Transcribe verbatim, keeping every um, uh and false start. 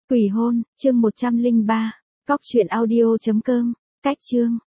Quỷ hôn, chương một trăm lẻ ba, cóc truyện audio chấm com, cách chương.